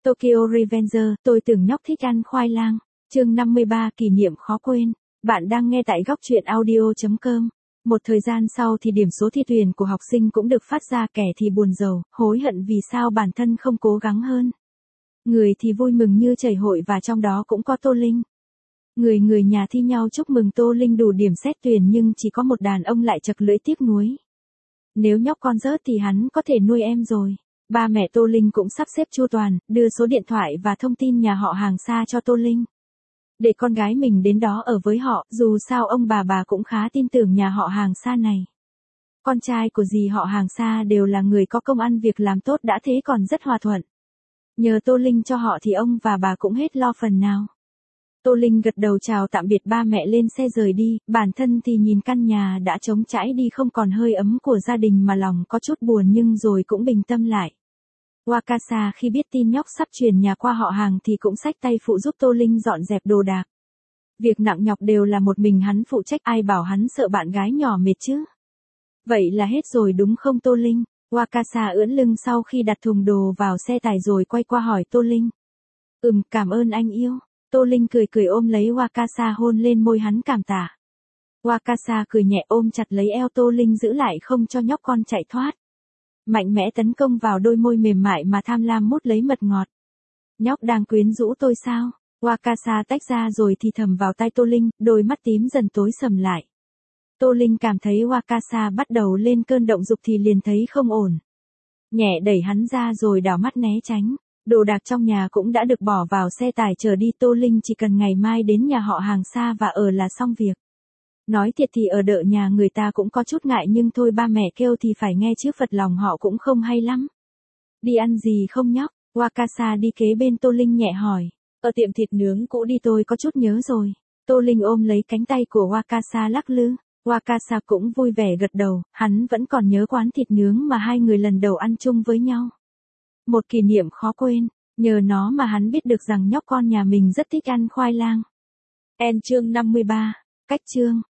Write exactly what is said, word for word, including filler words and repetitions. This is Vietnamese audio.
Tokyo Revenger, tôi tưởng nhóc thích ăn khoai lang. Chương năm mươi ba kỷ niệm khó quên. Bạn đang nghe tại góc truyện audio chấm com. Một thời gian sau thì điểm số thi tuyển của học sinh cũng được phát ra, kẻ thì buồn rầu, hối hận vì sao bản thân không cố gắng hơn. Người thì vui mừng như chảy hội và trong đó cũng có Tô Linh. Người người nhà thi nhau chúc mừng Tô Linh đủ điểm xét tuyển nhưng chỉ có một đàn ông lại chật lưỡi tiếc nuối. Nếu nhóc con rớt thì hắn có thể nuôi em rồi. Ba mẹ Tô Linh cũng sắp xếp chu toàn, đưa số điện thoại và thông tin nhà họ hàng xa cho Tô Linh. Để con gái mình đến đó ở với họ, dù sao ông bà bà cũng khá tin tưởng nhà họ hàng xa này. Con trai của dì họ hàng xa đều là người có công ăn việc làm tốt đã thế còn rất hòa thuận. Nhờ Tô Linh cho họ thì ông và bà cũng hết lo phần nào. Tô Linh gật đầu chào tạm biệt ba mẹ lên xe rời đi, bản thân thì nhìn căn nhà đã trống trải đi không còn hơi ấm của gia đình mà lòng có chút buồn nhưng rồi cũng bình tâm lại. Wakasa khi biết tin nhóc sắp chuyển nhà qua họ hàng thì cũng xách tay phụ giúp Tô Linh dọn dẹp đồ đạc. Việc nặng nhọc đều là một mình hắn phụ trách, ai bảo hắn sợ bạn gái nhỏ mệt chứ. Vậy là hết rồi đúng không Tô Linh? Wakasa ưỡn lưng sau khi đặt thùng đồ vào xe tải rồi quay qua hỏi Tô Linh. Ừm, cảm ơn anh yêu. Tô Linh cười cười ôm lấy Wakasa hôn lên môi hắn cảm tạ. Wakasa cười nhẹ ôm chặt lấy eo Tô Linh giữ lại không cho nhóc con chạy thoát. Mạnh mẽ tấn công vào đôi môi mềm mại mà tham lam mút lấy mật ngọt. Nhóc đang quyến rũ tôi sao? Wakasa tách ra rồi thì thầm vào tai Tô Linh, đôi mắt tím dần tối sầm lại. Tô Linh cảm thấy Wakasa bắt đầu lên cơn động dục thì liền thấy không ổn. Nhẹ đẩy hắn ra rồi đảo mắt né tránh. Đồ đạc trong nhà cũng đã được bỏ vào xe tải chờ đi, Tô Linh chỉ cần ngày mai đến nhà họ hàng xa và ở là xong việc. Nói thiệt thì ở đợ nhà người ta cũng có chút ngại nhưng thôi ba mẹ kêu thì phải nghe chứ phật lòng họ cũng không hay lắm. Đi ăn gì không nhóc? Wakasa đi kế bên Tô Linh nhẹ hỏi. Ở tiệm thịt nướng cũ đi tôi có chút nhớ rồi. Tô Linh ôm lấy cánh tay của Wakasa lắc lư. Wakasa cũng vui vẻ gật đầu, hắn vẫn còn nhớ quán thịt nướng mà hai người lần đầu ăn chung với nhau. Một kỷ niệm khó quên, nhờ nó mà hắn biết được rằng nhóc con nhà mình rất thích ăn khoai lang. End chương năm mươi ba, cách chương.